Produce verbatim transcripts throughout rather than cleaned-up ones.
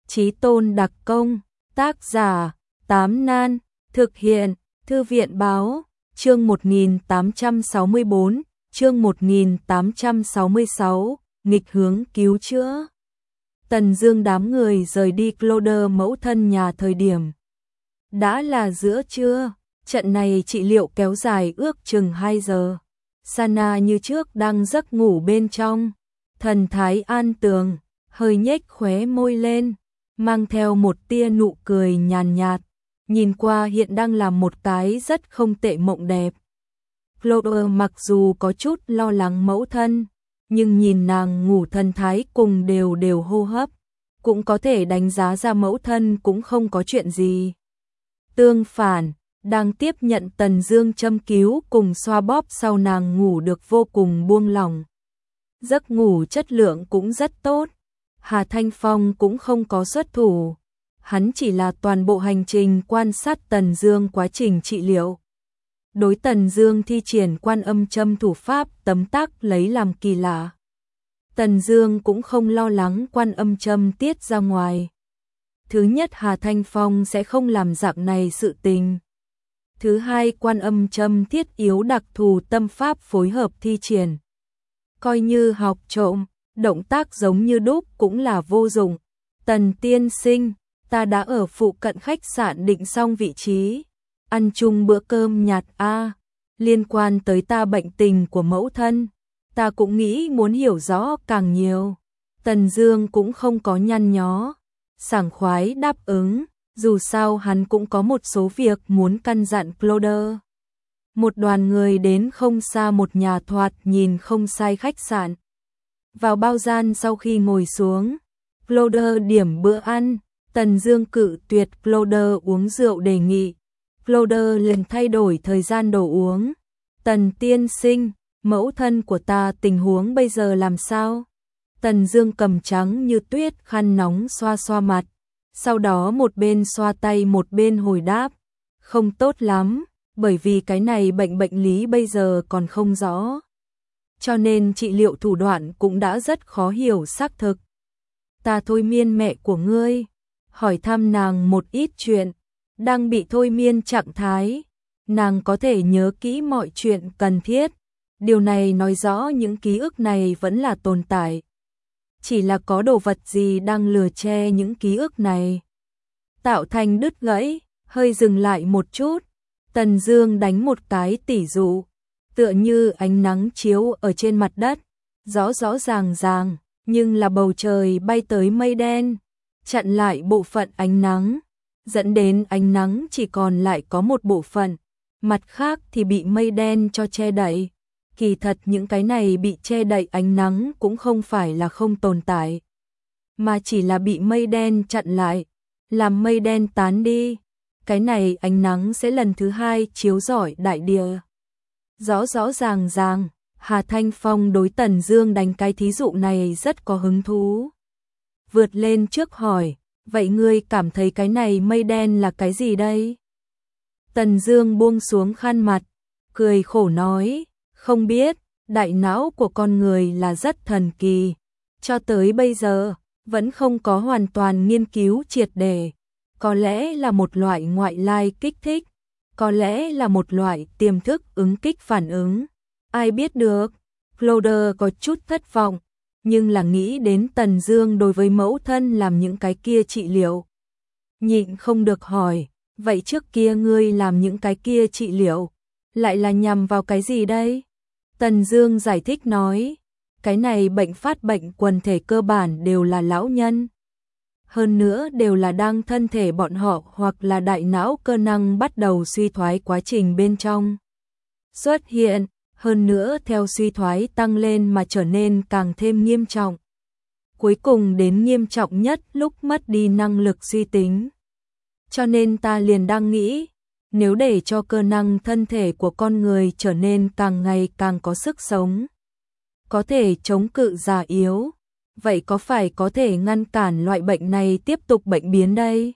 Chí tôn đặc công, tác giả, Tám Nan, thực hiện, Thư viện báo, chương một nghìn tám trăm sáu mươi bốn, chương một nghìn tám trăm sáu mươi sáu, nghịch hướng cứu chữa. Tần Dương đám người rời đi Cloder mẫu thân nhà thời điểm đã là giữa trưa, trận này trị liệu kéo dài ước chừng hai giờ. Sana như trước đang giấc ngủ bên trong, thần thái an tường, hơi nhếch khóe môi lên, mang theo một tia nụ cười nhàn nhạt, nhìn qua hiện đang làm một cái rất không tệ mộng đẹp. Cloder mặc dù có chút lo lắng mẫu thân, nhưng nhìn nàng ngủ thần thái cùng đều đều hô hấp, cũng có thể đánh giá ra mẫu thân cũng không có chuyện gì. Tương phản, đang tiếp nhận Tần Dương châm cứu cùng xoa bóp sau nàng ngủ được vô cùng buông lỏng. Giấc ngủ chất lượng cũng rất tốt. Hà Thanh Phong cũng không có xuất thủ, hắn chỉ là toàn bộ hành trình quan sát Tần Dương quá trình trị liệu. Đối Tần Dương thi triển Quan Âm Châm thủ pháp tấm tắc lấy làm kỳ lạ. Tần Dương cũng không lo lắng Quan Âm Châm tiết ra ngoài. Thứ nhất, Hà Thanh Phong sẽ không làm dạng này sự tình. Thứ hai, Quan Âm Châm thiết yếu đặc thù tâm pháp phối hợp thi triển. Coi như học trộm, động tác giống như đúc cũng là vô dụng. Tần tiên sinh, ta đã ở phụ cận khách sạn định xong vị trí, ăn chung bữa cơm nhạt a. Liên quan tới ta bệnh tình của mẫu thân, ta cũng nghĩ muốn hiểu rõ càng nhiều. Tần Dương cũng không có nhăn nhó, sảng khoái đáp ứng, dù sao hắn cũng có một số việc muốn căn dặn Cloder. Một đoàn người đến không xa một nhà thoạt nhìn không sai khách sạn. Vào bao gian sau khi ngồi xuống, Cloder điểm bữa ăn, Tần Dương cự tuyệt Cloder uống rượu đề nghị. Cloder liền thay đổi thời gian đồ uống. Tần tiên sinh, mẫu thân của ta tình huống bây giờ làm sao? Tần Dương cầm trắng như tuyết khăn nóng xoa xoa mặt, sau đó một bên xoa tay một bên hồi đáp, không tốt lắm, bởi vì cái này bệnh bệnh lý bây giờ còn không rõ. Cho nên trị liệu thủ đoạn cũng đã rất khó hiểu xác thực. Ta thôi miên mẹ của ngươi, hỏi thăm nàng một ít chuyện, đang bị thôi miên trạng thái, nàng có thể nhớ kỹ mọi chuyện cần thiết. Điều này nói rõ những ký ức này vẫn là tồn tại. Chỉ là có đồ vật gì đang lừa che những ký ức này. Tạo thành đứt gãy, hơi dừng lại một chút, Tần Dương đánh một cái tỉ dụ, tựa như ánh nắng chiếu ở trên mặt đất, rõ rõ ràng ràng, nhưng là bầu trời bay tới mây đen, chặn lại bộ phận ánh nắng, dẫn đến ánh nắng chỉ còn lại có một bộ phận, mặt khác thì bị mây đen cho che đậy. Kỳ thật những cái này bị che đậy ánh nắng cũng không phải là không tồn tại, mà chỉ là bị mây đen chặn lại, làm mây đen tán đi, cái này ánh nắng sẽ lần thứ hai chiếu rọi đại địa. Rõ rõ ràng ràng, Hà Thanh Phong đối Tần Dương đánh cái thí dụ này rất có hứng thú. Vượt lên trước hỏi, vậy ngươi cảm thấy cái này mây đen là cái gì đây? Tần Dương buông xuống khăn mặt, cười khổ nói, không biết, đại não của con người là rất thần kỳ, cho tới bây giờ vẫn không có hoàn toàn nghiên cứu triệt để, có lẽ là một loại ngoại lai kích thích, có lẽ là một loại tiềm thức ứng kích phản ứng, ai biết được. Cloder có chút thất vọng, nhưng là nghĩ đến Tần Dương đối với mẫu thân làm những cái kia trị liệu, nhịn không được hỏi, vậy trước kia ngươi làm những cái kia trị liệu, lại là nhằm vào cái gì đây? Tần Dương giải thích nói, cái này bệnh phát bệnh quần thể cơ bản đều là lão nhân. Hơn nữa đều là đang thân thể bọn họ hoặc là đại não cơ năng bắt đầu suy thoái quá trình bên trong xuất hiện, hơn nữa theo suy thoái tăng lên mà trở nên càng thêm nghiêm trọng. Cuối cùng đến nghiêm trọng nhất lúc mất đi năng lực suy tính. Cho nên ta liền đang nghĩ, nếu để cho cơ năng thân thể của con người trở nên càng ngày càng có sức sống, có thể chống cự già yếu, vậy có phải có thể ngăn cản loại bệnh này tiếp tục bệnh biến đây?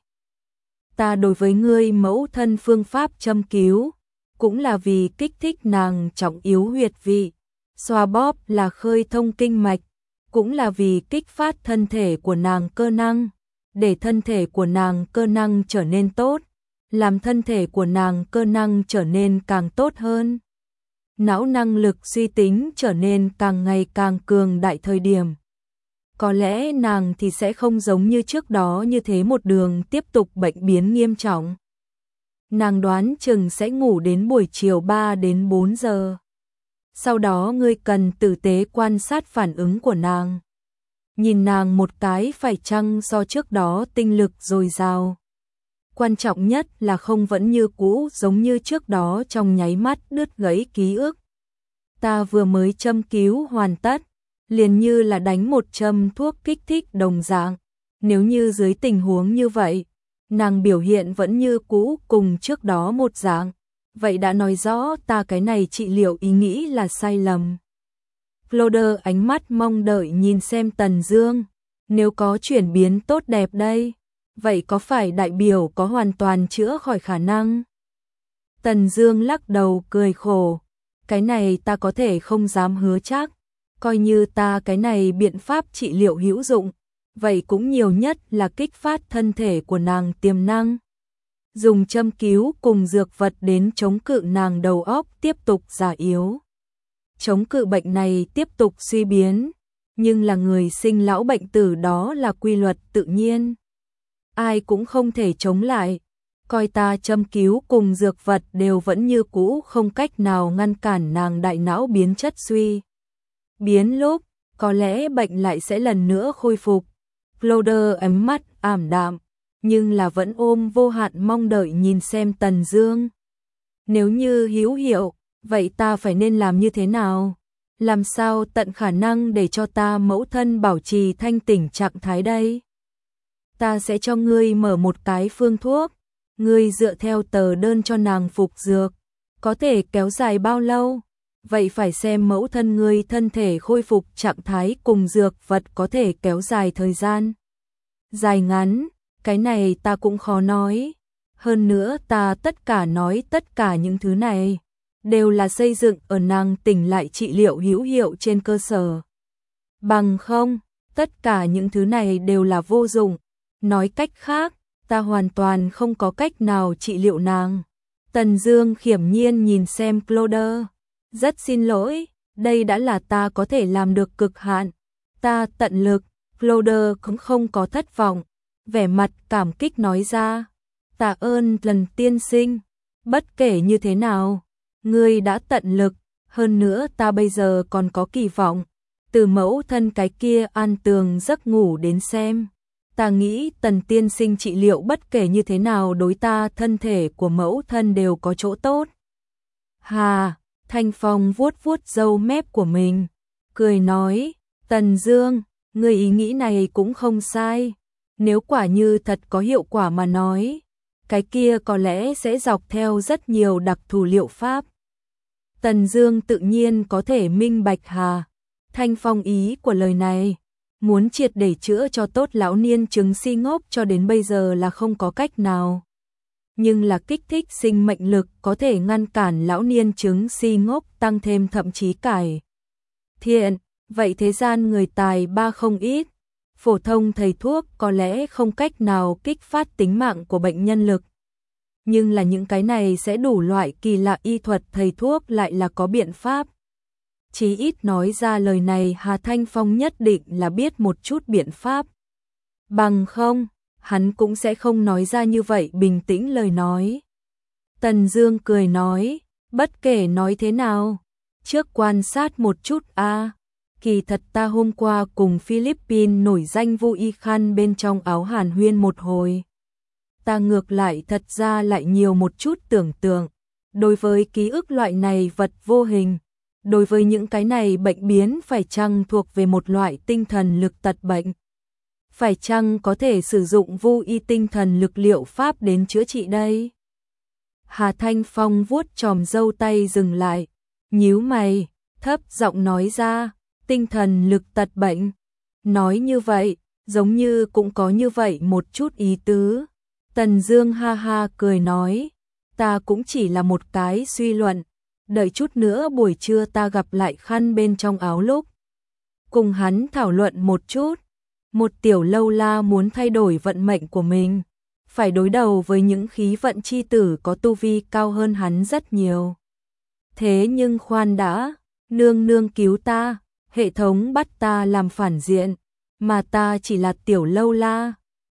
Ta đối với ngươi mẫu thân phương pháp châm cứu, cũng là vì kích thích nàng trọng yếu huyệt vị, xoa bóp là khơi thông kinh mạch, cũng là vì kích phát thân thể của nàng cơ năng, để thân thể của nàng cơ năng trở nên tốt, làm thân thể của nàng cơ năng trở nên càng tốt hơn. Não năng lực suy tính trở nên càng ngày càng cường đại thời điểm. Có lẽ nàng thì sẽ không giống như trước đó như thế một đường tiếp tục bệnh biến nghiêm trọng. Nàng đoán chừng sẽ ngủ đến buổi chiều ba đến bốn giờ. Sau đó ngươi cần tử tế quan sát phản ứng của nàng. Nhìn nàng một cái phải chăng so trước đó tinh lực dồi dào. Quan trọng nhất là không vẫn như cũ giống như trước đó trong nháy mắt đứt gãy ký ức. Ta vừa mới châm cứu hoàn tất, liền như là đánh một châm thuốc kích thích đồng dạng. Nếu như dưới tình huống như vậy, nàng biểu hiện vẫn như cũ cùng trước đó một dạng, vậy đã nói rõ ta cái này trị liệu ý nghĩ là sai lầm. Cloder ánh mắt mong đợi nhìn xem Tần Dương, nếu có chuyển biến tốt đẹp đây, vậy có phải đại biểu có hoàn toàn chữa khỏi khả năng? Tần Dương lắc đầu cười khổ, cái này ta có thể không dám hứa chắc, coi như ta cái này biện pháp trị liệu hữu dụng, vậy cũng nhiều nhất là kích phát thân thể của nàng tiềm năng. Dùng châm cứu cùng dược vật đến chống cự nàng đầu óc tiếp tục già yếu. Chống cự bệnh này tiếp tục suy biến, nhưng là người sinh lão bệnh tử đó là quy luật tự nhiên. Ai cũng không thể chống lại, coi ta châm cứu cùng dược vật đều vẫn như cũ không cách nào ngăn cản nàng đại não biến chất suy. Biến lúc, có lẽ bệnh lại sẽ lần nữa khôi phục. Cloder ánh mắt ảm đạm, nhưng là vẫn ôm vô hạn mong đợi nhìn xem Tần Dương. Nếu như hữu hiệu, vậy ta phải nên làm như thế nào? Làm sao tận khả năng để cho ta mẫu thân bảo trì thanh tỉnh trạng thái đây? Ta sẽ cho ngươi mở một cái phương thuốc, ngươi dựa theo tờ đơn cho nàng phục dược, có thể kéo dài bao lâu? Vậy phải xem mẫu thân ngươi thân thể khôi phục trạng thái cùng dược vật có thể kéo dài thời gian. Dài ngắn, cái này ta cũng khó nói. Hơn nữa ta tất cả nói tất cả những thứ này đều là xây dựng ở nàng tỉnh lại trị liệu hữu hiệu trên cơ sở. Bằng không, tất cả những thứ này đều là vô dụng. Nói cách khác, ta hoàn toàn không có cách nào trị liệu nàng. Tần Dương khiểm nhiên nhìn xem Cloder. Rất xin lỗi, đây đã là ta có thể làm được cực hạn. Ta tận lực. Cloder cũng không có thất vọng, vẻ mặt cảm kích nói ra. Tạ ơn lần tiên sinh, bất kể như thế nào, ngươi đã tận lực, hơn nữa ta bây giờ còn có kỳ vọng, từ mẫu thân cái kia an tường giấc ngủ đến xem. Ta nghĩ Tần tiên sinh trị liệu bất kể như thế nào đối ta thân thể của mẫu thân đều có chỗ tốt. Hà, Thanh Phong vuốt vuốt râu mép của mình, cười nói, Tần Dương, ngươi ý nghĩ này cũng không sai, nếu quả như thật có hiệu quả mà nói, cái kia có lẽ sẽ dọc theo rất nhiều đặc thù liệu pháp. Tần Dương tự nhiên có thể minh bạch Hà Thanh Phong ý của lời này, muốn triệt để chữa cho tốt lão niên chứng si ngốc cho đến bây giờ là không có cách nào. Nhưng là kích thích sinh mệnh lực có thể ngăn cản lão niên chứng si ngốc tăng thêm thậm chí cải thiện, vậy thế gian người tài ba không ít. Phổ thông thầy thuốc có lẽ không cách nào kích phát tính mạng của bệnh nhân lực. Nhưng là những cái này sẽ đủ loại kỳ lạ y thuật thầy thuốc lại là có biện pháp. Chí ít nói ra lời này Hà Thanh Phong nhất định là biết một chút biện pháp. Bằng không, hắn cũng sẽ không nói ra như vậy bình tĩnh lời nói. Tần Dương cười nói, bất kể nói thế nào, trước quan sát một chút a. Kỳ thật ta hôm qua cùng Philippines nổi danh Vu Y Khan bên trong áo hàn huyên một hồi. Ta ngược lại thật ra lại nhiều một chút tưởng tượng. Đối với ký ức loại này vật vô hình, đối với những cái này bệnh biến phải chăng thuộc về một loại tinh thần lực tật bệnh. Phải chăng có thể sử dụng Vu Y tinh thần lực liệu pháp đến chữa trị đây? Hà Thanh Phong vuốt chòm râu tay dừng lại, nhíu mày, thấp giọng nói ra. Tinh thần lực tật bệnh. Nói như vậy, giống như cũng có như vậy một chút ý tứ. Tần Dương ha ha cười nói, ta cũng chỉ là một cái suy luận, đợi chút nữa buổi trưa ta gặp lại Khăn bên trong áo lúc. Cùng hắn thảo luận một chút, Một tiểu lâu la muốn thay đổi vận mệnh của mình, phải đối đầu với những khí vận chi tử có tu vi cao hơn hắn rất nhiều. Thế nhưng khoan đã, nương nương cứu ta, hệ thống bắt ta làm phản diện, mà ta chỉ là tiểu lâu la,